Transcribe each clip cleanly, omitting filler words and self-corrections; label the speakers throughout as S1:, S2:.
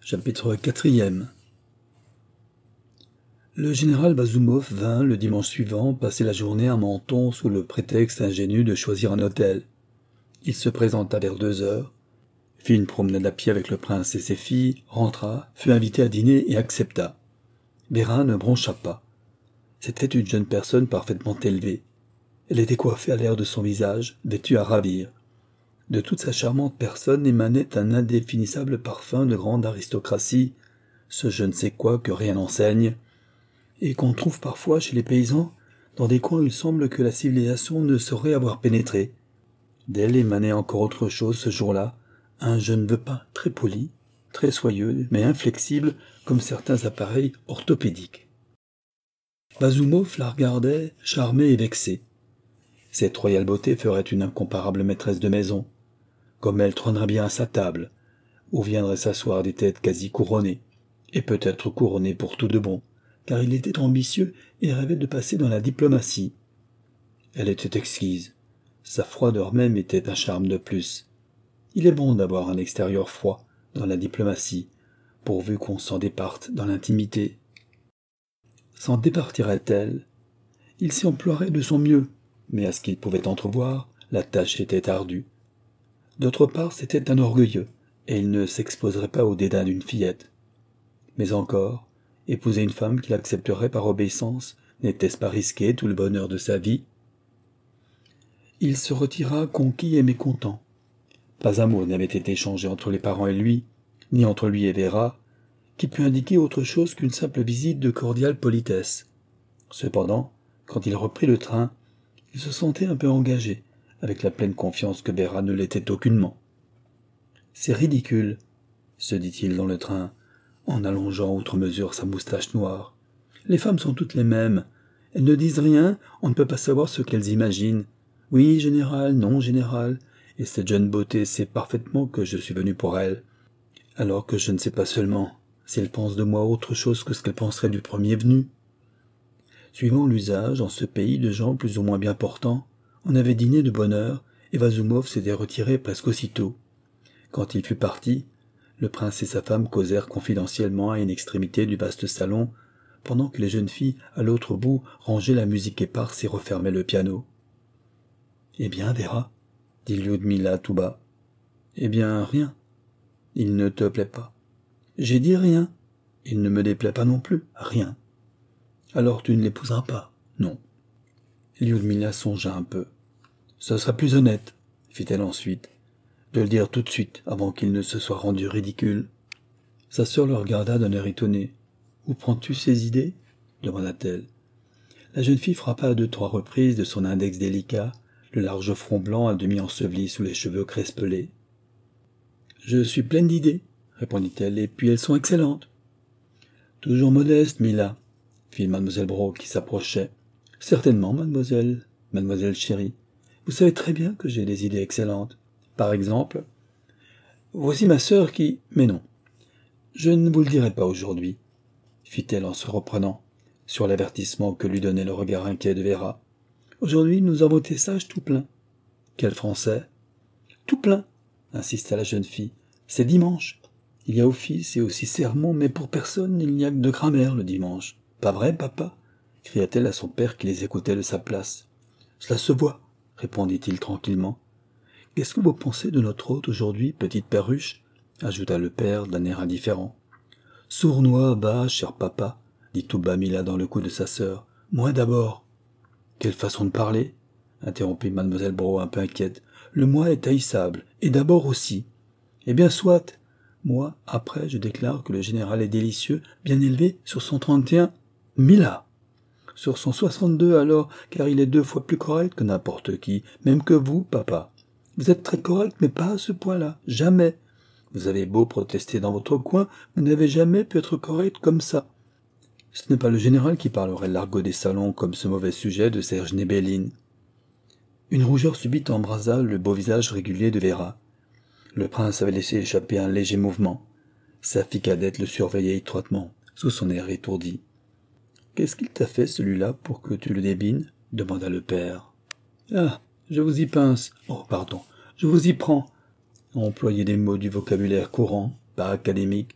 S1: Chapitre 4. Le général Bazumov vint, le dimanche suivant, passer la journée à Menton sous le prétexte ingénu de choisir un hôtel. Il se présenta vers 2 heures, fit une promenade à pied avec le prince et ses filles, rentra, fut invité à dîner et accepta. Véra ne broncha pas. C'était une jeune personne parfaitement élevée. Elle était coiffée à l'air de son visage, vêtue à ravir. De toute sa charmante personne émanait un indéfinissable parfum de grande aristocratie, ce je ne sais quoi que rien n'enseigne, et qu'on trouve parfois chez les paysans, dans des coins où il semble que la civilisation ne saurait avoir pénétré. D'elle émanait encore autre chose ce jour-là, un je ne veux pas très poli, très soyeux, mais inflexible, comme certains appareils orthopédiques. Bazumov la regardait, charmé et vexé. Cette royale beauté ferait une incomparable maîtresse de maison. Comme elle trônerait bien à sa table, où viendraient s'asseoir des têtes quasi couronnées, et peut-être couronnées pour tout de bon, car il était ambitieux et rêvait de passer dans la diplomatie. Elle était exquise. Sa froideur même était un charme de plus. Il est bon d'avoir un extérieur froid dans la diplomatie, pourvu qu'on s'en départe dans l'intimité. S'en départirait-elle? Il s'y emploierait de son mieux, mais à ce qu'il pouvait entrevoir, la tâche était ardue. D'autre part, c'était un orgueilleux, et il ne s'exposerait pas au dédain d'une fillette. Mais encore, épouser une femme qu'il accepterait par obéissance, n'était-ce pas risquer tout le bonheur de sa vie? Il se retira conquis et mécontent. Pas un mot n'avait été échangé entre les parents et lui, ni entre lui et Véra, qui pût indiquer autre chose qu'une simple visite de cordiale politesse. Cependant, quand il reprit le train, il se sentait un peu engagé, avec la pleine confiance que Véra ne l'était aucunement. « C'est ridicule, » se dit-il dans le train, en allongeant outre mesure sa moustache noire. « Les femmes sont toutes les mêmes. Elles ne disent rien, on ne peut pas savoir ce qu'elles imaginent. Oui, général, non, général, et cette jeune beauté sait parfaitement que je suis venu pour elle, alors que je ne sais pas seulement si elle pense de moi autre chose que ce qu'elle penserait du premier venu. » Suivant l'usage, en ce pays de gens plus ou moins bien portants, on avait dîné de bonne heure, et Bazumov s'était retiré presque aussitôt. Quand il fut parti, le prince et sa femme causèrent confidentiellement à une extrémité du vaste salon, pendant que les jeunes filles, à l'autre bout, rangeaient la musique éparse et refermaient le piano. « Eh bien, Véra » dit Lyudmila tout bas. « Eh bien, rien. Il ne te plaît pas. »« J'ai dit rien. Il ne me déplaît pas non plus. Rien. »« Alors tu ne l'épouseras pas. »« Non. » Lyudmila songea un peu. « Ce sera plus honnête, » fit-elle ensuite, « de le dire tout de suite, avant qu'il ne se soit rendu ridicule. » Sa sœur le regarda d'un air étonné. « Où prends-tu ces idées ?» demanda-t-elle. La jeune fille frappa à 2-3 reprises de son index délicat, le large front blanc à demi enseveli sous les cheveux crespelés. « Je suis pleine d'idées, » répondit-elle, « et puis elles sont excellentes. »« Toujours modeste, Mila, » fit mademoiselle Braun qui s'approchait. « Certainement, mademoiselle chérie. Vous savez très bien que j'ai des idées excellentes. Par exemple, voici ma sœur qui... Mais non, je ne vous le dirai pas aujourd'hui, » fit-elle en se reprenant, sur l'avertissement que lui donnait le regard inquiet de Véra. « Aujourd'hui, nous avons été sages tout plein. »« Quel français ?»« Tout plein, » insista la jeune fille. « C'est dimanche. Il y a office et aussi sermon, mais pour personne il n'y a que de grammaire le dimanche. Pas vrai, papa ?» cria-t-elle à son père qui les écoutait de sa place. « Cela se voit, » répondit-il tranquillement. « Qu'est-ce que vous pensez de notre hôte aujourd'hui, petite perruche ?» ajouta le père d'un air indifférent. « Sournois, bas, cher papa, » dit tout bas Mila dans le cou de sa sœur. « Moi d'abord. »« Quelle façon de parler ?» interrompit mademoiselle Braun un peu inquiète. « Le moi est haïssable, et d'abord aussi. Eh bien, soit. Moi, après, je déclare que le général est délicieux, bien élevé, sur son 31. Mila ! Sur son 62 alors, car il est 2 fois plus correct que n'importe qui, même que vous, papa. Vous êtes très correct, mais pas à ce point-là, jamais. Vous avez beau protester dans votre coin, vous n'avez jamais pu être correct comme ça. Ce n'est pas le général qui parlerait l'argot des salons comme ce mauvais sujet de Serge Nebelin. » Une rougeur subite embrasa le beau visage régulier de Véra. Le prince avait laissé échapper un léger mouvement. Sa fille cadette le surveillait étroitement, sous son air étourdi. « Qu'est-ce qu'il t'a fait, celui-là, pour que tu le débines ?» demanda le père. « Ah, je vous y pince. Oh, pardon, je vous y prends. » Employer des mots du vocabulaire courant, pas académique.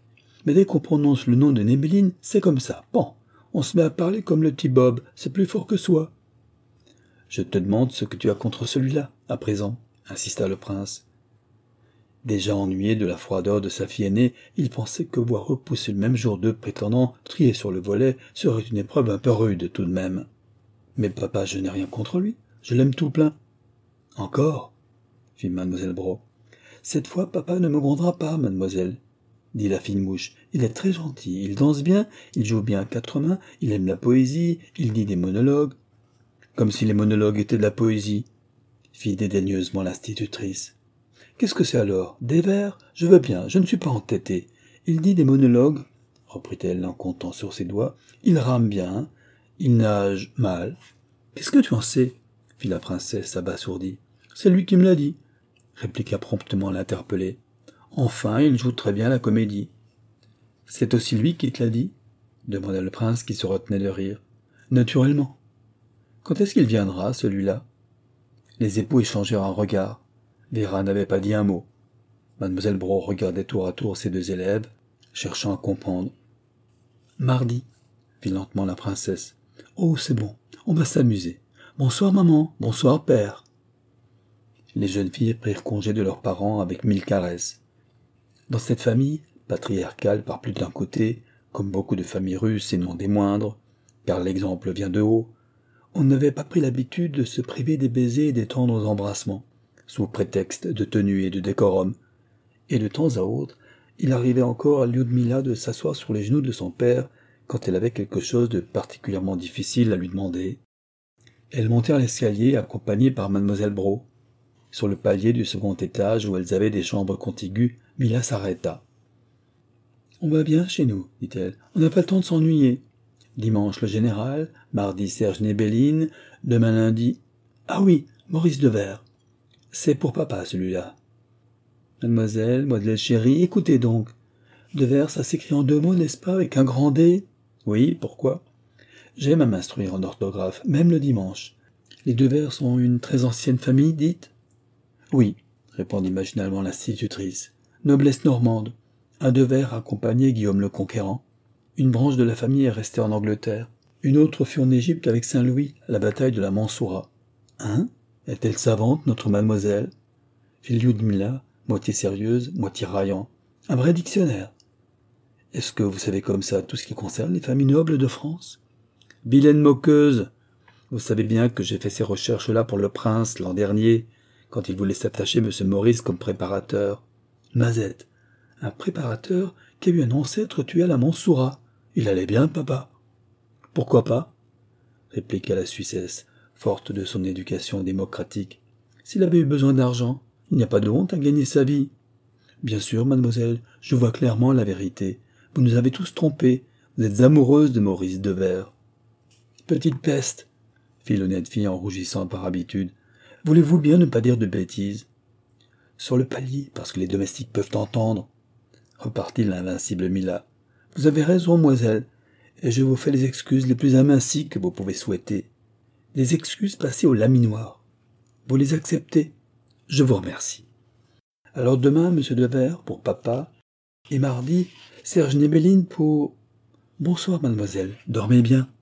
S1: Mais dès qu'on prononce le nom de Nébeline, c'est comme ça. Bon, on se met à parler comme le petit Bob, c'est plus fort que soi. Je te demande ce que tu as contre celui-là, à présent, insista le prince. Déjà ennuyé de la froideur de sa fille aînée, il pensait que voir repousser le même jour deux prétendants triés sur le volet serait une épreuve un peu rude tout de même. Mais papa, je n'ai rien contre lui, je l'aime tout plein. Encore, fit mademoiselle Braud. Cette fois, papa ne me grondera pas, mademoiselle, dit la fine mouche. Il est très gentil, il danse bien, il joue bien à quatre mains, il aime la poésie, il dit des monologues. Comme si les monologues étaient de la poésie, fit dédaigneusement l'institutrice. Qu'est-ce que c'est alors? Des vers? Je veux bien, je ne suis pas entêtée. Il dit des monologues, reprit-elle en comptant sur ses doigts. Il rame bien, il nage mal. Qu'est-ce que tu en sais? Fit la princesse abasourdie. C'est lui qui me l'a dit, répliqua promptement l'interpellée. Enfin, il joue très bien la comédie. C'est aussi lui qui te l'a dit? Demanda le prince qui se retenait de rire. Naturellement. Quand est-ce qu'il viendra, celui-là? Les époux échangèrent un regard. Véra n'avait pas dit un mot. Mademoiselle Braud regardait tour à tour ses deux élèves, cherchant à comprendre. Mardi, fit lentement la princesse. Oh, c'est bon, on va s'amuser. Bonsoir maman, bonsoir père. Les jeunes filles prirent congé de leurs parents avec 1000 caresses. Dans cette famille, patriarcale par plus d'un côté, comme beaucoup de familles russes et non des moindres, car l'exemple vient de haut, on n'avait pas pris l'habitude de se priver des baisers et des tendres embrassements, sous prétexte de tenue et de décorum, et de temps à autre, il arrivait encore à Lyudmila de s'asseoir sur les genoux de son père quand elle avait quelque chose de particulièrement difficile à lui demander. Elles montèrent l'escalier accompagnées par mademoiselle Braud. Sur le palier du second étage où elles avaient des chambres contiguës, Mila s'arrêta. « On va bien chez nous, dit-elle. On n'a pas le temps de s'ennuyer. Dimanche le général, mardi Serge Nébeline, demain lundi... Ah oui, Maurice Devers. C'est pour papa, celui-là. Mademoiselle chérie, écoutez donc. Devers, ça s'écrit en 2 mots, n'est-ce pas, avec un grand D? Oui, pourquoi? J'aime à m'instruire en orthographe, même le dimanche. Les Devers sont une très ancienne famille, dites? Oui, répondit machinalement l'institutrice. Noblesse normande. Un Devers accompagnait Guillaume le Conquérant. Une branche de la famille est restée en Angleterre. Une autre fut en Égypte avec Saint-Louis, à la bataille de la Mansoura. Hein? Est-elle savante, notre mademoiselle? Fit Lyudmila, moitié sérieuse, moitié raillant. Un vrai dictionnaire. Est-ce que vous savez comme ça tout ce qui concerne les familles nobles de France? Vilaine moqueuse! Vous savez bien que j'ai fait ces recherches-là pour le prince l'an dernier, quand il voulait s'attacher M. Maurice comme préparateur. Mazette, un préparateur qui a eu un ancêtre tué à la Mansoura. Il allait bien, papa. Pourquoi pas? Répliqua la Suissesse, forte de son éducation démocratique. S'il avait eu besoin d'argent, il n'y a pas de honte à gagner sa vie. Bien sûr, mademoiselle, je vois clairement la vérité. Vous nous avez tous trompés. Vous êtes amoureuse de Maurice Devers. Petite peste, fit l'honnête fille en rougissant par habitude. Voulez-vous bien ne pas dire de bêtises? Sur le palier, parce que les domestiques peuvent entendre, repartit l'invincible Mila. Vous avez raison, mademoiselle, et je vous fais les excuses les plus amincies que vous pouvez souhaiter. Des excuses passées au laminoir. Vous les acceptez? Je vous remercie. Alors demain, monsieur Devers, pour papa, et mardi, Serge Nébeline pour... Bonsoir, mademoiselle, dormez bien.